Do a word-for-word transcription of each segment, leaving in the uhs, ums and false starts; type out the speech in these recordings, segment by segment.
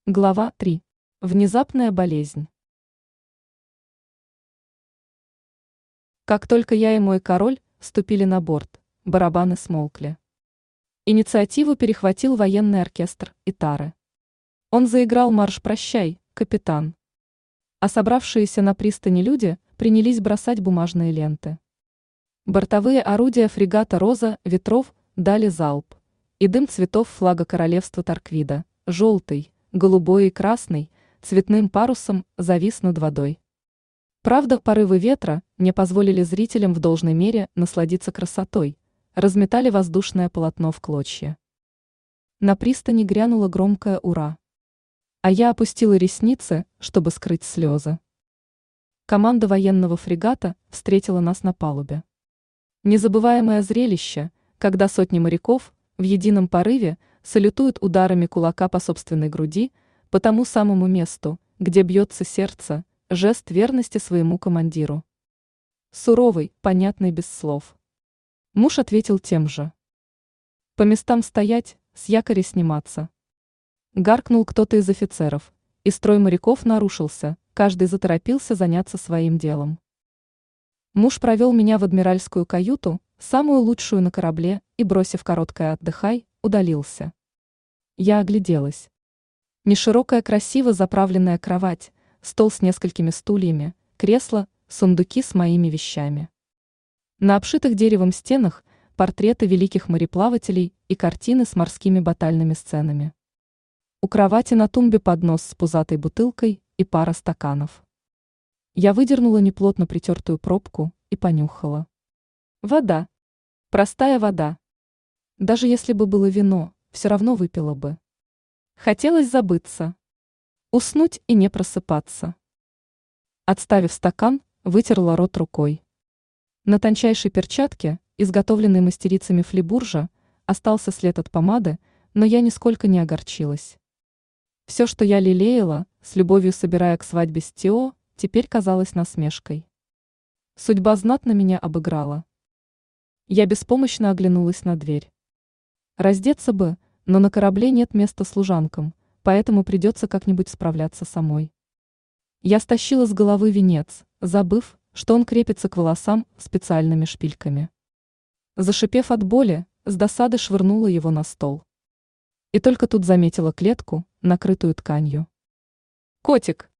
Глава три. Внезапная болезнь. Как только я и мой король ступили на борт, барабаны смолкли. Инициативу перехватил военный оркестр Итары. Он заиграл марш «Прощай, капитан». А собравшиеся на пристани люди принялись бросать бумажные ленты. Бортовые орудия фрегата «Роза ветров» дали залп, и дым цветов флага королевства Тарквида, желтый, голубой и красный, цветным парусом завис над водой. Правда, порывы ветра не позволили зрителям в должной мере насладиться красотой, разметали воздушное полотно в клочья. На пристани грянуло громкое «Ура!», а я опустила ресницы, чтобы скрыть слезы. Команда военного фрегата встретила нас на палубе. Незабываемое зрелище, когда сотни моряков в едином порыве салютуют ударами кулака по собственной груди, по тому самому месту, где бьется сердце, жест верности своему командиру. Суровый, понятный без слов. Муж ответил тем же. По местам стоять, с якоря сниматься. Гаркнул кто-то из офицеров, и строй моряков нарушился, каждый заторопился заняться своим делом. Муж провел меня в адмиральскую каюту, самую лучшую на корабле, и, бросив короткое «отдыхай», удалился. Я огляделась. Неширокая красиво заправленная кровать, стол с несколькими стульями, кресло, сундуки с моими вещами. На обшитых деревом стенах портреты великих мореплавателей и картины с морскими батальными сценами. У кровати на тумбе поднос с пузатой бутылкой и пара стаканов. Я выдернула неплотно притертую пробку и понюхала. Вода. Простая вода. Даже если бы было вино, все равно выпила бы. Хотелось забыться. Уснуть и не просыпаться. Отставив стакан, вытерла рот рукой. На тончайшей перчатке, изготовленной мастерицами Флибуржа, остался след от помады, но я нисколько не огорчилась. Все, что я лелеяла, с любовью собирая к свадьбе с Тео, теперь казалось насмешкой. Судьба знатно меня обыграла. Я беспомощно оглянулась на дверь. Раздеться бы, но на корабле нет места служанкам, поэтому придется как-нибудь справляться самой. Я стащила с головы венец, забыв, что он крепится к волосам специальными шпильками. Зашипев от боли, с досады швырнула его на стол. И только тут заметила клетку, накрытую тканью. «Котик!»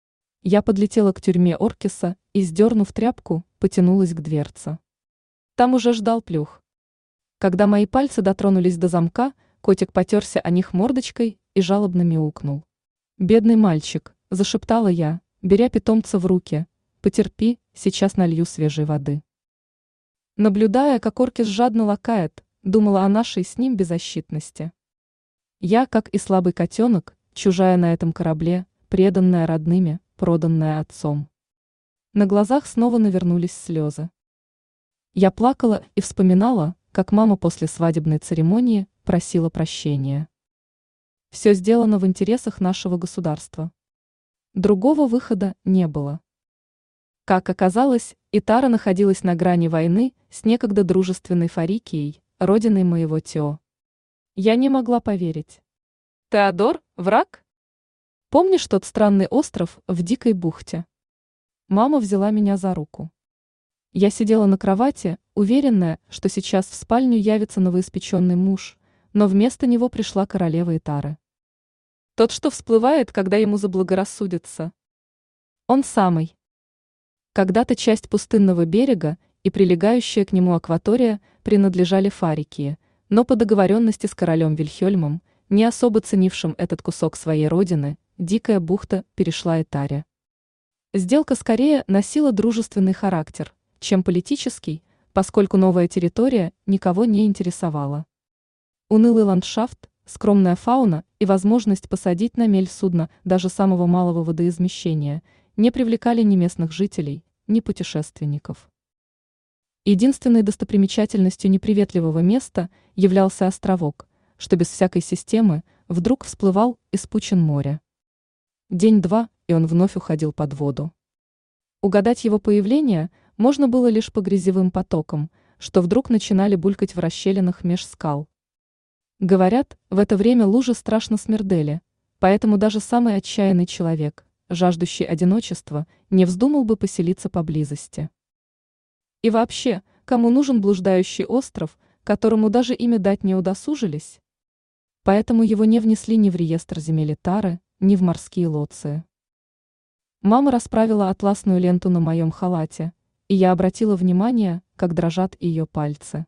Я подлетела к тюрьме Оркиса и, сдернув тряпку, потянулась к дверце. Там уже ждал Плюх. Когда мои пальцы дотронулись до замка, котик потерся о них мордочкой и жалобно мяукнул. «Бедный мальчик», – зашептала я, беря питомца в руки, – «потерпи, сейчас налью свежей воды». Наблюдая, как Оркис жадно лакает, думала о нашей с ним беззащитности. Я, как и слабый котенок, чужая на этом корабле, преданная родными, проданная отцом. На глазах снова навернулись слезы. Я плакала и вспоминала, как мама после свадебной церемонии просила прощения. Все сделано в интересах нашего государства. Другого выхода не было. Как оказалось, Итара находилась на грани войны с некогда дружественной Фарикией, родиной моего Тео. Я не могла поверить. «Теодор, враг? Помнишь тот странный остров в Дикой бухте?» Мама взяла меня за руку. Я сидела на кровати, уверенная, что сейчас в спальню явится новоиспеченный муж, но вместо него пришла королева Итары. Тот, что всплывает, когда ему заблагорассудится. Он самый. Когда-то часть пустынного берега и прилегающая к нему акватория принадлежали Фарикии, но по договоренности с королем Вильхельмом, не особо ценившим этот кусок своей родины, Дикая бухта перешла Итаре. Сделка скорее носила дружественный характер, чем политический, поскольку новая территория никого не интересовала. Унылый ландшафт, скромная фауна и возможность посадить на мель судно даже самого малого водоизмещения не привлекали ни местных жителей, ни путешественников. Единственной достопримечательностью неприветливого места являлся островок, что без всякой системы вдруг всплывал из пучин моря. День-два, и он вновь уходил под воду. Угадать его появление можно было лишь по грязевым потокам, что вдруг начинали булькать в расщелинах меж скал. Говорят, в это время лужи страшно смердели, поэтому даже самый отчаянный человек, жаждущий одиночества, не вздумал бы поселиться поблизости. И вообще, кому нужен блуждающий остров, которому даже имя дать не удосужились? Поэтому его не внесли ни в реестр земель Тары, ни в морские лоции. Мама расправила атласную ленту на моем халате, и я обратила внимание, как дрожат ее пальцы.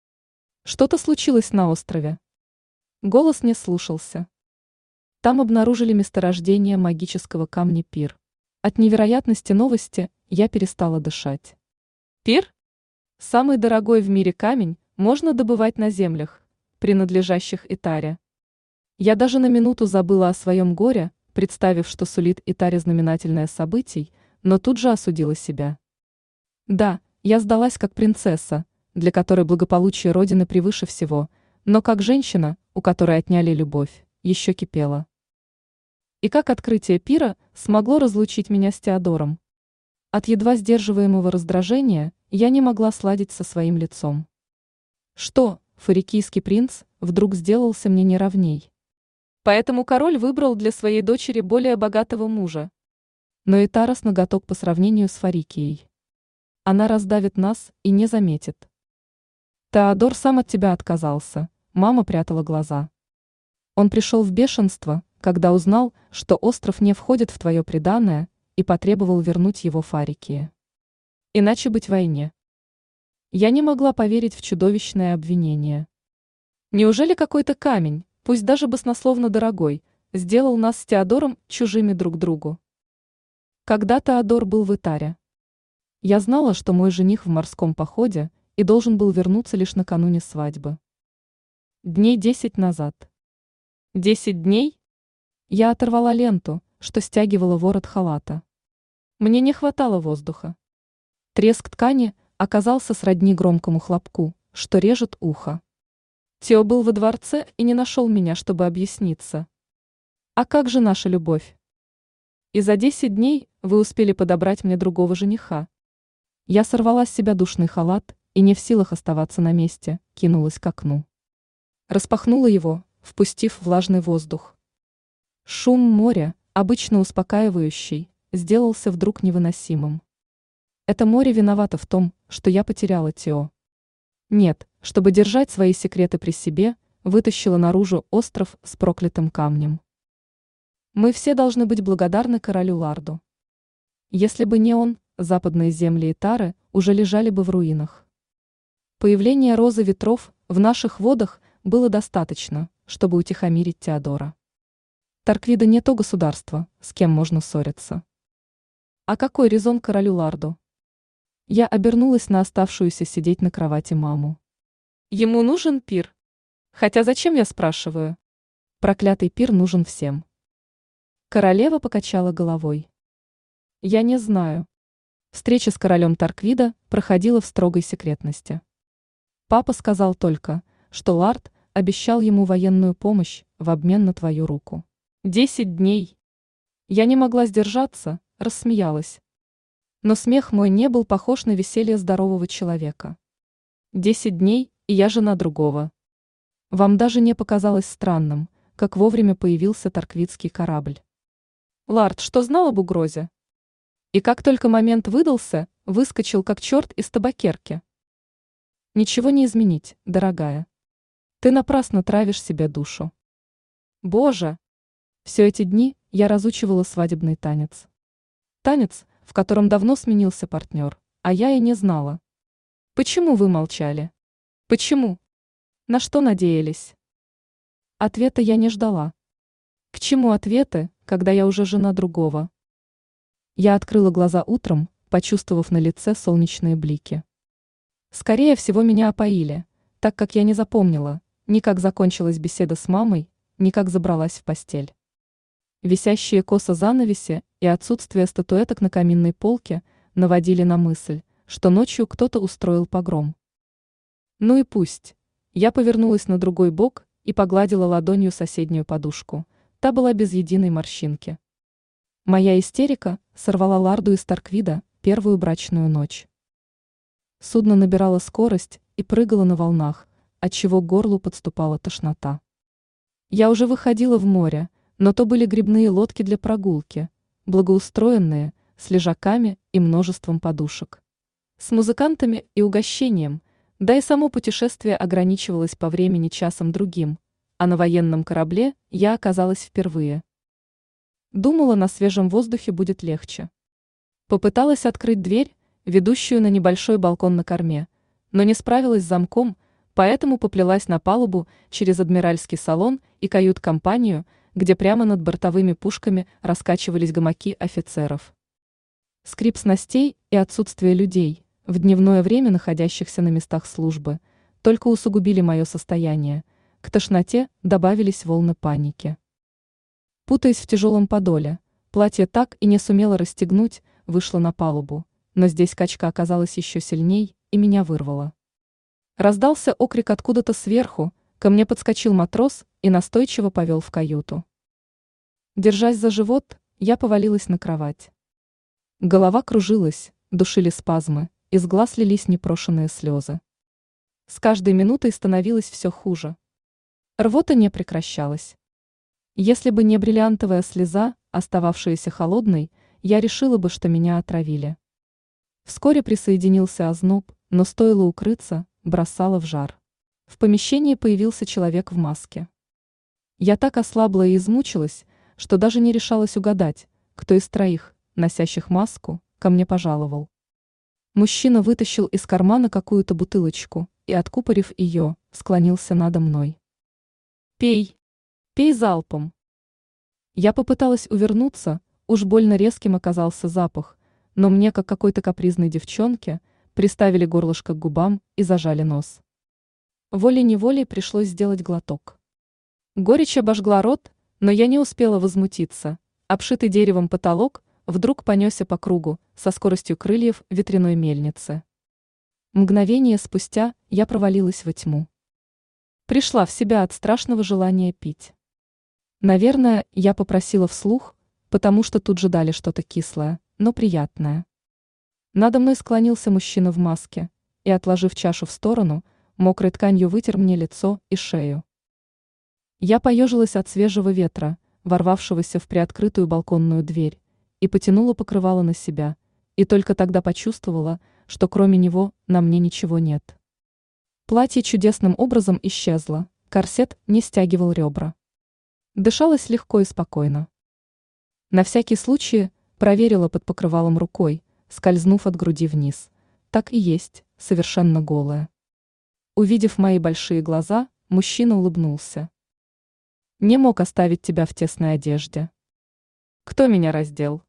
Что-то случилось на острове. Голос не слушался. Там обнаружили месторождение магического камня Пир. От невероятности новости я перестала дышать. Пир? Самый дорогой в мире камень можно добывать на землях, принадлежащих Итаре. Я даже на минуту забыла о своем горе, представив, что сулит Итаре знаменательное событие, но тут же осудила себя. Да, я сдалась как принцесса, для которой благополучие Родины превыше всего, но как женщина, у которой отняли любовь, еще кипела. И как открытие Пира смогло разлучить меня с Теодором? От едва сдерживаемого раздражения я не могла сладить со своим лицом. Что, фарикийский принц вдруг сделался мне неравней? Поэтому король выбрал для своей дочери более богатого мужа. Но Итара с ноготок по сравнению с Фарикией. Она раздавит нас и не заметит. Теодор сам от тебя отказался, мама прятала глаза. Он пришел в бешенство, когда узнал, что остров не входит в твое приданое, и потребовал вернуть его Фарикии. Иначе быть войне. Я не могла поверить в чудовищное обвинение. Неужели какой-то камень, пусть даже баснословно дорогой, сделал нас с Теодором чужими друг другу? Когда Теодор был в Итаре, я знала, что мой жених в морском походе и должен был вернуться лишь накануне свадьбы. Дней десять назад. Десять дней? Я оторвала ленту, что стягивала ворот халата. Мне не хватало воздуха. Треск ткани оказался сродни громкому хлопку, что режет ухо. Тео был во дворце и не нашел меня, чтобы объясниться. А как же наша любовь? И за десять дней вы успели подобрать мне другого жениха. Я сорвала с себя душный халат и, не в силах оставаться на месте, кинулась к окну. Распахнула его, впустив влажный воздух. Шум моря, обычно успокаивающий, сделался вдруг невыносимым. Это море виновато в том, что я потеряла Тео. Нет, чтобы держать свои секреты при себе, вытащила наружу остров с проклятым камнем. Мы все должны быть благодарны королю Ларду. Если бы не он, западные земли Итары уже лежали бы в руинах. Появление розы ветров в наших водах было достаточно, чтобы утихомирить Теодора. Тарквида не то государство, с кем можно ссориться. А какой резон королю Ларду? Я обернулась на оставшуюся сидеть на кровати маму. Ему нужен пир. Хотя зачем, я спрашиваю? Проклятый пир нужен всем. Королева покачала головой. Я не знаю. Встреча с королем Тарквида проходила в строгой секретности. Папа сказал только, что Лард обещал ему военную помощь в обмен на твою руку. Десять дней. Я не могла сдержаться, рассмеялась. Но смех мой не был похож на веселье здорового человека. Десять дней, и я жена другого. Вам даже не показалось странным, как вовремя появился тарквитский корабль. Лард что знал об угрозе? И как только момент выдался, выскочил как черт из табакерки. Ничего не изменить, дорогая. Ты напрасно травишь себе душу. Боже! Все эти дни я разучивала свадебный танец. Танец, в котором давно сменился партнер, а я и не знала. Почему вы молчали? Почему? На что надеялись? Ответа я не ждала. К чему ответы, когда я уже жена другого? Я открыла глаза утром, почувствовав на лице солнечные блики. Скорее всего, меня опоили, так как я не запомнила, ни как закончилась беседа с мамой, ни как забралась в постель. Висящие косо занавеси и отсутствие статуэток на каминной полке наводили на мысль, что ночью кто-то устроил погром. Ну и пусть. Я повернулась на другой бок и погладила ладонью соседнюю подушку. Та была без единой морщинки. Моя истерика сорвала Ларду из Тарквида первую брачную ночь. Судно набирало скорость и прыгало на волнах, отчего к горлу подступала тошнота. Я уже выходила в море, но то были грибные лодки для прогулки, благоустроенные, с лежаками и множеством подушек. С музыкантами и угощением, да и само путешествие ограничивалось по времени часом другим, а на военном корабле я оказалась впервые. Думала, на свежем воздухе будет легче. Попыталась открыть дверь, ведущую на небольшой балкон на корме, но не справилась с замком, поэтому поплелась на палубу через адмиральский салон и кают-компанию, где прямо над бортовыми пушками раскачивались гамаки офицеров. Скрип снастей и отсутствие людей, в дневное время находящихся на местах службы, только усугубили мое состояние, к тошноте добавились волны паники. Путаясь в тяжелом подоле, платье так и не сумело расстегнуть, вышла на палубу, но здесь качка оказалась еще сильней и меня вырвала. Раздался окрик откуда-то сверху, ко мне подскочил матрос и настойчиво повел в каюту. Держась за живот, я повалилась на кровать. Голова кружилась, душили спазмы, из глаз лились непрошеные слезы. С каждой минутой становилось все хуже. Рвота не прекращалась. Если бы не бриллиантовая слеза, остававшаяся холодной, я решила бы, что меня отравили. Вскоре присоединился озноб, но стоило укрыться, бросало в жар. В помещении появился человек в маске. Я так ослабла и измучилась, что даже не решалась угадать, кто из троих, носящих маску, ко мне пожаловал. Мужчина вытащил из кармана какую-то бутылочку и, откупорив ее, склонился надо мной. «Пей! Пей залпом!» Я попыталась увернуться, уж больно резким оказался запах, но мне, как какой-то капризной девчонке, приставили горлышко к губам и зажали нос. Волей-неволей пришлось сделать глоток. Горечь обожгла рот, но я не успела возмутиться. Обшитый деревом потолок вдруг понесся по кругу со скоростью крыльев ветряной мельницы. Мгновение спустя я провалилась во тьму. Пришла в себя от страшного желания пить. Наверное, я попросила вслух, потому что тут же дали что-то кислое, но приятное. Надо мной склонился мужчина в маске и, отложив чашу в сторону, мокрой тканью вытер мне лицо и шею. Я поежилась от свежего ветра, ворвавшегося в приоткрытую балконную дверь, и потянула покрывало на себя, и только тогда почувствовала, что кроме него на мне ничего нет. Платье чудесным образом исчезло, корсет не стягивал ребра. Дышалось легко и спокойно. На всякий случай проверила под покрывалом рукой, скользнув от груди вниз. Так и есть, совершенно голая. Увидев мои большие глаза, мужчина улыбнулся. «Не мог оставить тебя в тесной одежде. Кто меня раздел?»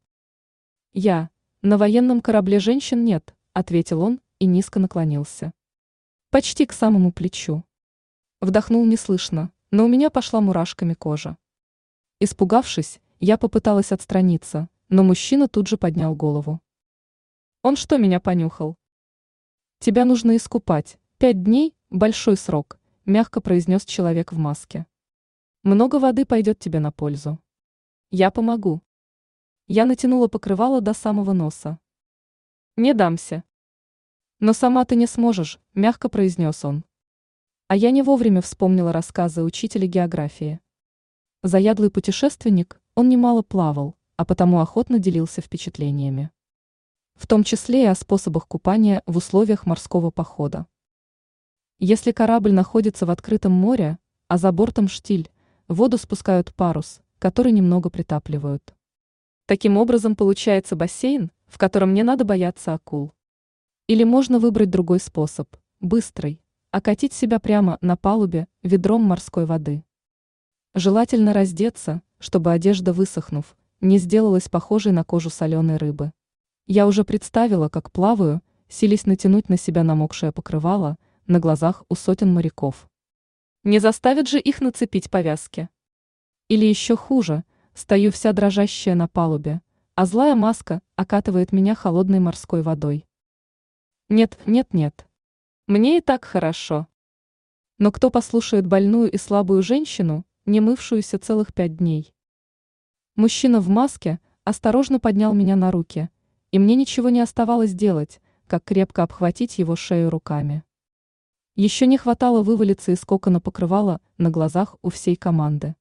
«Я. На военном корабле женщин нет», — ответил он и низко наклонился. Почти к самому плечу. Вдохнул неслышно, но у меня пошла мурашками кожа. Испугавшись, я попыталась отстраниться, но мужчина тут же поднял голову. «Он что, меня понюхал?» «Тебя нужно искупать. Пять дней – большой срок», – мягко произнес человек в маске. «Много воды пойдет тебе на пользу. Я помогу». Я натянула покрывало до самого носа. «Не дамся». «Но сама ты не сможешь», – мягко произнес он. А я не вовремя вспомнила рассказы учителя географии. Заядлый путешественник, он немало плавал, а потому охотно делился впечатлениями. В том числе и о способах купания в условиях морского похода. Если корабль находится в открытом море, а за бортом штиль, в воду спускают парус, который немного притапливают. Таким образом получается бассейн, в котором не надо бояться акул. Или можно выбрать другой способ, быстрый, окатить себя прямо на палубе ведром морской воды. Желательно раздеться, чтобы одежда, высохнув, не сделалась похожей на кожу соленой рыбы. Я уже представила, как плаваю, силясь натянуть на себя намокшее покрывало на глазах у сотен моряков. Не заставят же их нацепить повязки. Или еще хуже, стою вся дрожащая на палубе, а злая маска окатывает меня холодной морской водой. Нет, нет, нет. Мне и так хорошо. Но кто послушает больную и слабую женщину, не мывшуюся целых пять дней? Мужчина в маске осторожно поднял меня на руки, и мне ничего не оставалось делать, как крепко обхватить его шею руками. Еще не хватало вывалиться из кокона покрывала на глазах у всей команды.